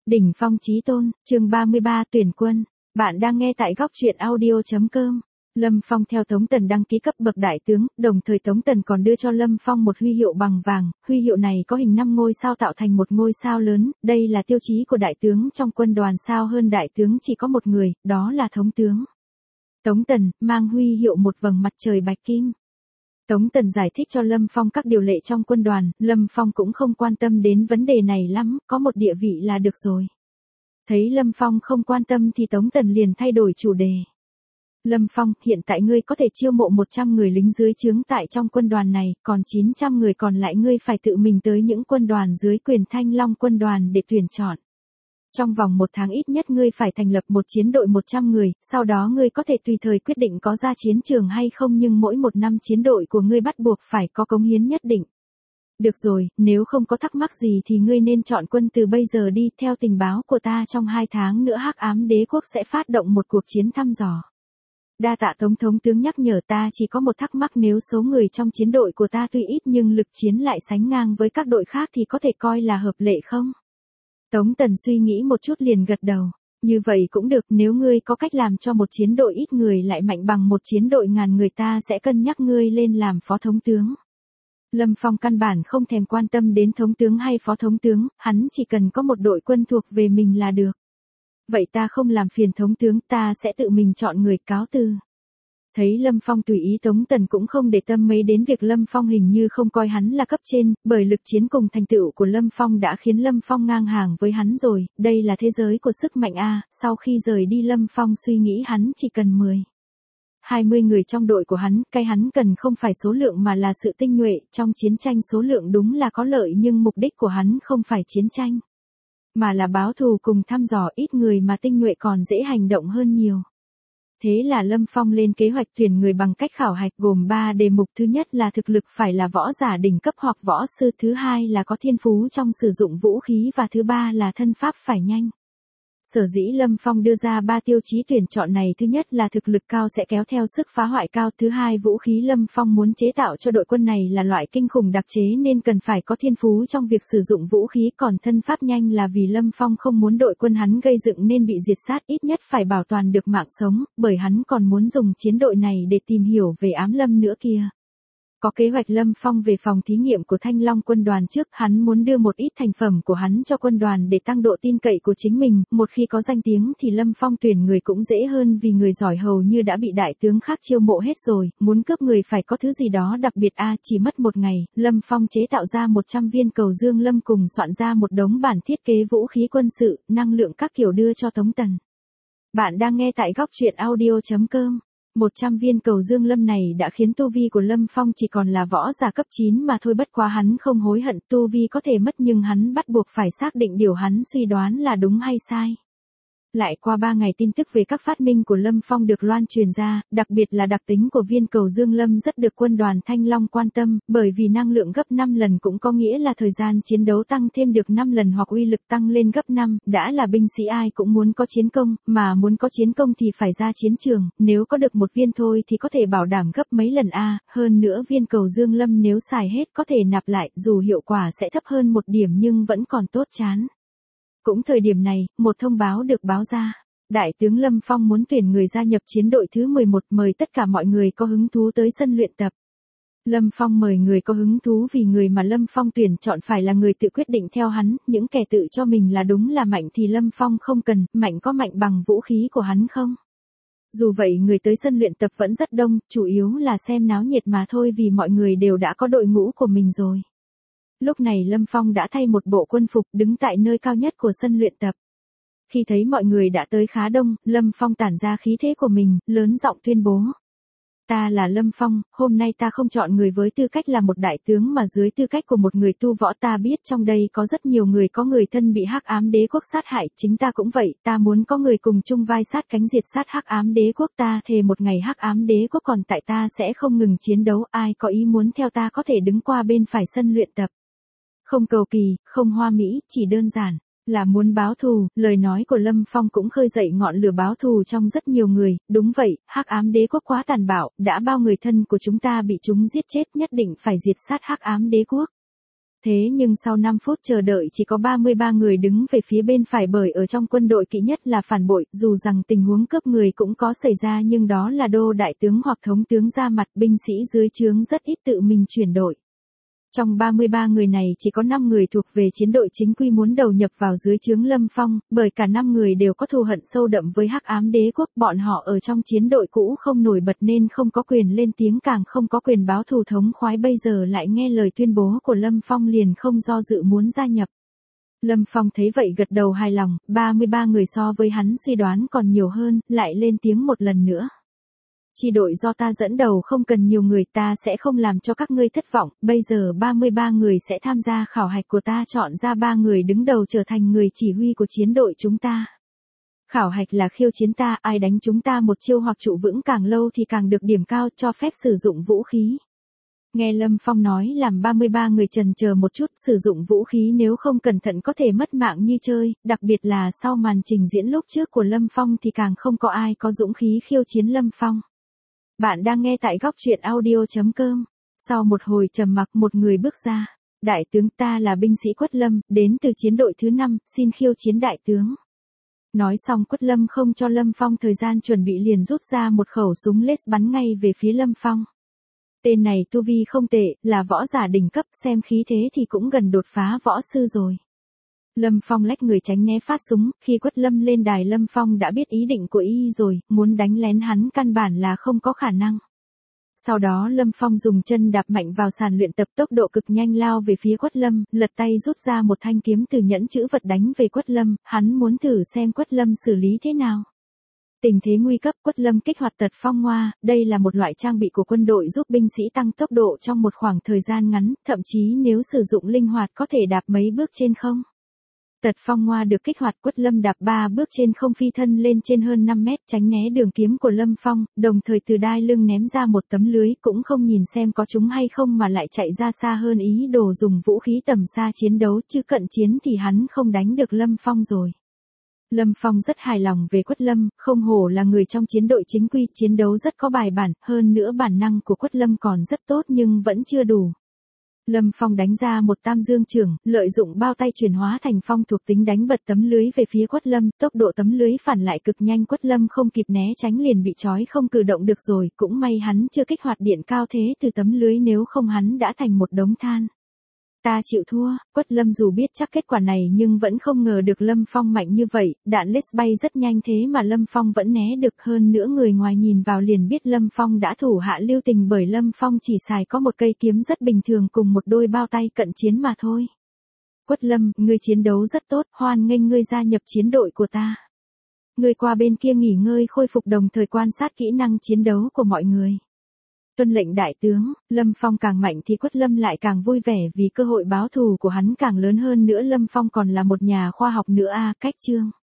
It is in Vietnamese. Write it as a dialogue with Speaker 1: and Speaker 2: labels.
Speaker 1: Đỉnh phong chí tôn, chương 33 tuyển quân. Bạn đang nghe tại góc truyện audio.com. Lâm Phong theo Tống Tần đăng ký cấp bậc đại tướng, đồng thời Tống Tần còn đưa cho Lâm Phong một huy hiệu bằng vàng, huy hiệu này có hình 5 ngôi sao tạo thành một ngôi sao lớn, đây là tiêu chí của đại tướng trong quân đoàn, sao hơn đại tướng chỉ có một người, đó là thống tướng. Tống Tần, mang huy hiệu một vầng mặt trời bạch kim. Tống Tần giải thích cho Lâm Phong các điều lệ trong quân đoàn, Lâm Phong cũng không quan tâm đến vấn đề này lắm, có một địa vị là được rồi. Thấy Lâm Phong không quan tâm thì Tống Tần liền thay đổi chủ đề. Lâm Phong, hiện tại ngươi có thể chiêu mộ 100 người lính dưới trướng tại trong quân đoàn này, còn 900 người còn lại ngươi phải tự mình tới những quân đoàn dưới quyền Thanh Long quân đoàn để tuyển chọn. Trong vòng 1 tháng ít nhất ngươi phải thành lập một chiến đội 100 người, sau đó ngươi có thể tùy thời quyết định có ra chiến trường hay không, nhưng mỗi 1 năm chiến đội của ngươi bắt buộc phải có cống hiến nhất định. Được rồi, nếu không có thắc mắc gì thì ngươi nên chọn quân từ bây giờ đi, theo tình báo của ta trong 2 tháng nữa Hắc Ám Đế quốc sẽ phát động một cuộc chiến thăm dò. Đa tạ Tống thống tướng nhắc nhở, ta chỉ có một thắc mắc, nếu số người trong chiến đội của ta tuy ít nhưng lực chiến lại sánh ngang với các đội khác thì có thể coi là hợp lệ không? Tống Tần suy nghĩ một chút liền gật đầu. Như vậy cũng được, nếu ngươi có cách làm cho một chiến đội ít người lại mạnh bằng một chiến đội ngàn người ta sẽ cân nhắc ngươi lên làm phó thống tướng. Lâm Phong căn bản không thèm quan tâm đến thống tướng hay phó thống tướng, hắn chỉ cần có một đội quân thuộc về mình là được. Vậy ta không làm phiền thống tướng, ta sẽ tự mình chọn người, cáo từ. Thấy Lâm Phong tùy ý, Tống Tần cũng không để tâm mấy đến việc Lâm Phong hình như không coi hắn là cấp trên, bởi lực chiến cùng thành tựu của Lâm Phong đã khiến Lâm Phong ngang hàng với hắn rồi, đây là thế giới của sức mạnh a. Sau khi rời đi Lâm Phong suy nghĩ hắn chỉ cần 20 người trong đội của hắn, cái hắn cần không phải số lượng mà là sự tinh nhuệ, trong chiến tranh số lượng đúng là có lợi nhưng mục đích của hắn không phải chiến tranh, mà là báo thù cùng thăm dò, ít người mà tinh nhuệ còn dễ hành động hơn nhiều. Thế là Lâm Phong lên kế hoạch tuyển người bằng cách khảo hạch gồm 3 đề mục, thứ nhất là thực lực phải là võ giả đỉnh cấp hoặc võ sư, thứ hai là có thiên phú trong sử dụng vũ khí và thứ ba là thân pháp phải nhanh. Sở dĩ Lâm Phong đưa ra 3 tiêu chí tuyển chọn này, thứ nhất là thực lực cao sẽ kéo theo sức phá hoại cao, thứ hai vũ khí Lâm Phong muốn chế tạo cho đội quân này là loại kinh khủng đặc chế nên cần phải có thiên phú trong việc sử dụng vũ khí, còn thân pháp nhanh là vì Lâm Phong không muốn đội quân hắn gây dựng nên bị diệt sát, ít nhất phải bảo toàn được mạng sống, bởi hắn còn muốn dùng chiến đội này để tìm hiểu về ám lâm nữa kia. Có kế hoạch Lâm Phong về phòng thí nghiệm của Thanh Long quân đoàn trước, hắn muốn đưa một ít thành phẩm của hắn cho quân đoàn để tăng độ tin cậy của chính mình, một khi có danh tiếng thì Lâm Phong tuyển người cũng dễ hơn vì người giỏi hầu như đã bị đại tướng khác chiêu mộ hết rồi, muốn cướp người phải có thứ gì đó đặc biệt a. Chỉ mất 1 ngày, Lâm Phong chế tạo ra 100 viên cầu dương lâm cùng soạn ra một đống bản thiết kế vũ khí quân sự, năng lượng các kiểu đưa cho Tống Tần. Bạn đang nghe tại góc truyện audio.com. 100 viên cầu dương lâm này đã khiến tu vi của Lâm Phong chỉ còn là võ giả cấp 9 mà thôi, bất quá hắn không hối hận, tu vi có thể mất nhưng hắn bắt buộc phải xác định điều hắn suy đoán là đúng hay sai. Lại qua 3 ngày, tin tức về các phát minh của Lâm Phong được loan truyền ra, đặc biệt là đặc tính của viên cầu dương lâm rất được quân đoàn Thanh Long quan tâm, bởi vì năng lượng gấp 5 lần cũng có nghĩa là thời gian chiến đấu tăng thêm được 5 lần hoặc uy lực tăng lên gấp 5, đã là binh sĩ ai cũng muốn có chiến công, mà muốn có chiến công thì phải ra chiến trường, nếu có được 1 viên thôi thì có thể bảo đảm gấp mấy lần a. Hơn nữa viên cầu dương lâm nếu xài hết có thể nạp lại, dù hiệu quả sẽ thấp hơn 1 điểm nhưng vẫn còn tốt chán. Cũng thời điểm này, một thông báo được báo ra. Đại tướng Lâm Phong muốn tuyển người gia nhập chiến đội thứ 11, mời tất cả mọi người có hứng thú tới sân luyện tập. Lâm Phong mời người có hứng thú vì người mà Lâm Phong tuyển chọn phải là người tự quyết định theo hắn, những kẻ tự cho mình là đúng là mạnh thì Lâm Phong không cần, mạnh có mạnh bằng vũ khí của hắn không? Dù vậy người tới sân luyện tập vẫn rất đông, chủ yếu là xem náo nhiệt mà thôi vì mọi người đều đã có đội ngũ của mình rồi. Lúc này Lâm Phong đã thay một bộ quân phục, đứng tại nơi cao nhất của sân luyện tập. Khi thấy mọi người đã tới khá đông, Lâm Phong tản ra khí thế của mình, lớn giọng tuyên bố. Ta là Lâm Phong, hôm nay ta không chọn người với tư cách là một đại tướng mà dưới tư cách của một người tu võ. Ta biết trong đây có rất nhiều người có người thân bị Hắc Ám Đế quốc sát hại, chính ta cũng vậy, ta muốn có người cùng chung vai sát cánh diệt sát Hắc Ám Đế quốc. Ta thề một ngày Hắc Ám Đế quốc còn tại ta sẽ không ngừng chiến đấu, ai có ý muốn theo ta có thể đứng qua bên phải sân luyện tập. Không cầu kỳ, không hoa mỹ, chỉ đơn giản là muốn báo thù. Lời nói của Lâm Phong cũng khơi dậy ngọn lửa báo thù trong rất nhiều người. Đúng vậy, Hắc Ám Đế quốc quá tàn bạo, đã bao người thân của chúng ta bị chúng giết chết, nhất định phải diệt sát Hắc Ám Đế quốc. Thế nhưng sau 5 phút chờ đợi chỉ có 33 người đứng về phía bên phải, bởi ở trong quân đội kỵ nhất là phản bội, dù rằng tình huống cướp người cũng có xảy ra nhưng đó là đô đại tướng hoặc thống tướng ra mặt, binh sĩ dưới trướng rất ít tự mình chuyển đội. Trong 33 người này chỉ có 5 người thuộc về chiến đội chính quy muốn đầu nhập vào dưới trướng Lâm Phong, bởi cả 5 người đều có thù hận sâu đậm với Hắc Ám Đế quốc, bọn họ ở trong chiến đội cũ không nổi bật nên không có quyền lên tiếng, càng không có quyền báo thù thống khoái, bây giờ lại nghe lời tuyên bố của Lâm Phong liền không do dự muốn gia nhập. Lâm Phong thấy vậy gật đầu hài lòng, 33 người so với hắn suy đoán còn nhiều hơn, lại lên tiếng một lần nữa. Chi đội do ta dẫn đầu không cần nhiều người, ta sẽ không làm cho các ngươi thất vọng, bây giờ 33 người sẽ tham gia khảo hạch của ta, chọn ra 3 người đứng đầu trở thành người chỉ huy của chiến đội chúng ta. Khảo hạch là khiêu chiến ta, ai đánh chúng ta một chiêu hoặc trụ vững càng lâu thì càng được điểm cao, cho phép sử dụng vũ khí. Nghe Lâm Phong nói làm 33 người chần chờ một chút, sử dụng vũ khí nếu không cẩn thận có thể mất mạng như chơi, đặc biệt là sau màn trình diễn lúc trước của Lâm Phong thì càng không có ai có dũng khí khiêu chiến Lâm Phong. Bạn đang nghe tại góc truyện audio.com. Sau một hồi trầm mặc, một người bước ra. Đại tướng, ta là binh sĩ Quất Lâm, đến từ chiến đội thứ 5, xin khiêu chiến đại tướng. Nói xong Quất Lâm không cho Lâm Phong thời gian chuẩn bị liền rút ra một khẩu súng lết bắn ngay về phía Lâm Phong. Tên này tu vi không tệ, là võ giả đỉnh cấp, xem khí thế thì cũng gần đột phá võ sư rồi. Lâm Phong lách người tránh né phát súng, khi Quất Lâm lên đài Lâm Phong đã biết ý định của y rồi, muốn đánh lén hắn căn bản là không có khả năng. Sau đó Lâm Phong dùng chân đạp mạnh vào sàn luyện tập, tốc độ cực nhanh lao về phía Quất Lâm, lật tay rút ra một thanh kiếm từ nhẫn chữ vật đánh về Quất Lâm, hắn muốn thử xem Quất Lâm xử lý thế nào. Tình thế nguy cấp, Quất Lâm kích hoạt Tật Phong Hoa, đây là một loại trang bị của quân đội giúp binh sĩ tăng tốc độ trong một khoảng thời gian ngắn, thậm chí nếu sử dụng linh hoạt có thể đạp mấy bước trên không. Tật Phong Hoa được kích hoạt, Quất Lâm đạp 3 bước trên không phi thân lên trên hơn 5 mét, tránh né đường kiếm của Lâm Phong, đồng thời từ đai lưng ném ra một tấm lưới, cũng không nhìn xem có trúng hay không mà lại chạy ra xa hơn, ý đồ dùng vũ khí tầm xa chiến đấu, chứ cận chiến thì hắn không đánh được Lâm Phong rồi. Lâm Phong rất hài lòng về Quất Lâm, không hổ là người trong chiến đội chính quy, chiến đấu rất có bài bản, hơn nữa bản năng của Quất Lâm còn rất tốt nhưng vẫn chưa đủ. Lâm Phong đánh ra một tam dương chưởng, lợi dụng bao tay chuyển hóa thành phong thuộc tính đánh bật tấm lưới về phía Quất Lâm, tốc độ tấm lưới phản lại cực nhanh, Quất Lâm không kịp né tránh liền bị trói không cử động được rồi, cũng may hắn chưa kích hoạt điện cao thế từ tấm lưới, nếu không hắn đã thành một đống than. Ta chịu thua, Quất Lâm dù biết chắc kết quả này nhưng vẫn không ngờ được Lâm Phong mạnh như vậy, đạn laser bay rất nhanh thế mà Lâm Phong vẫn né được, hơn nữa người ngoài nhìn vào liền biết Lâm Phong đã thủ hạ lưu tình, bởi Lâm Phong chỉ xài có một cây kiếm rất bình thường cùng một đôi bao tay cận chiến mà thôi. Quất Lâm, ngươi chiến đấu rất tốt, hoan nghênh ngươi gia nhập chiến đội của ta. Ngươi qua bên kia nghỉ ngơi khôi phục, đồng thời quan sát kỹ năng chiến đấu của mọi người. Tuân lệnh đại tướng. Lâm Phong càng mạnh thì Quất Lâm lại càng vui vẻ vì cơ hội báo thù của hắn càng lớn hơn nữa. Lâm Phong còn là một nhà khoa học nữa a, cách chương.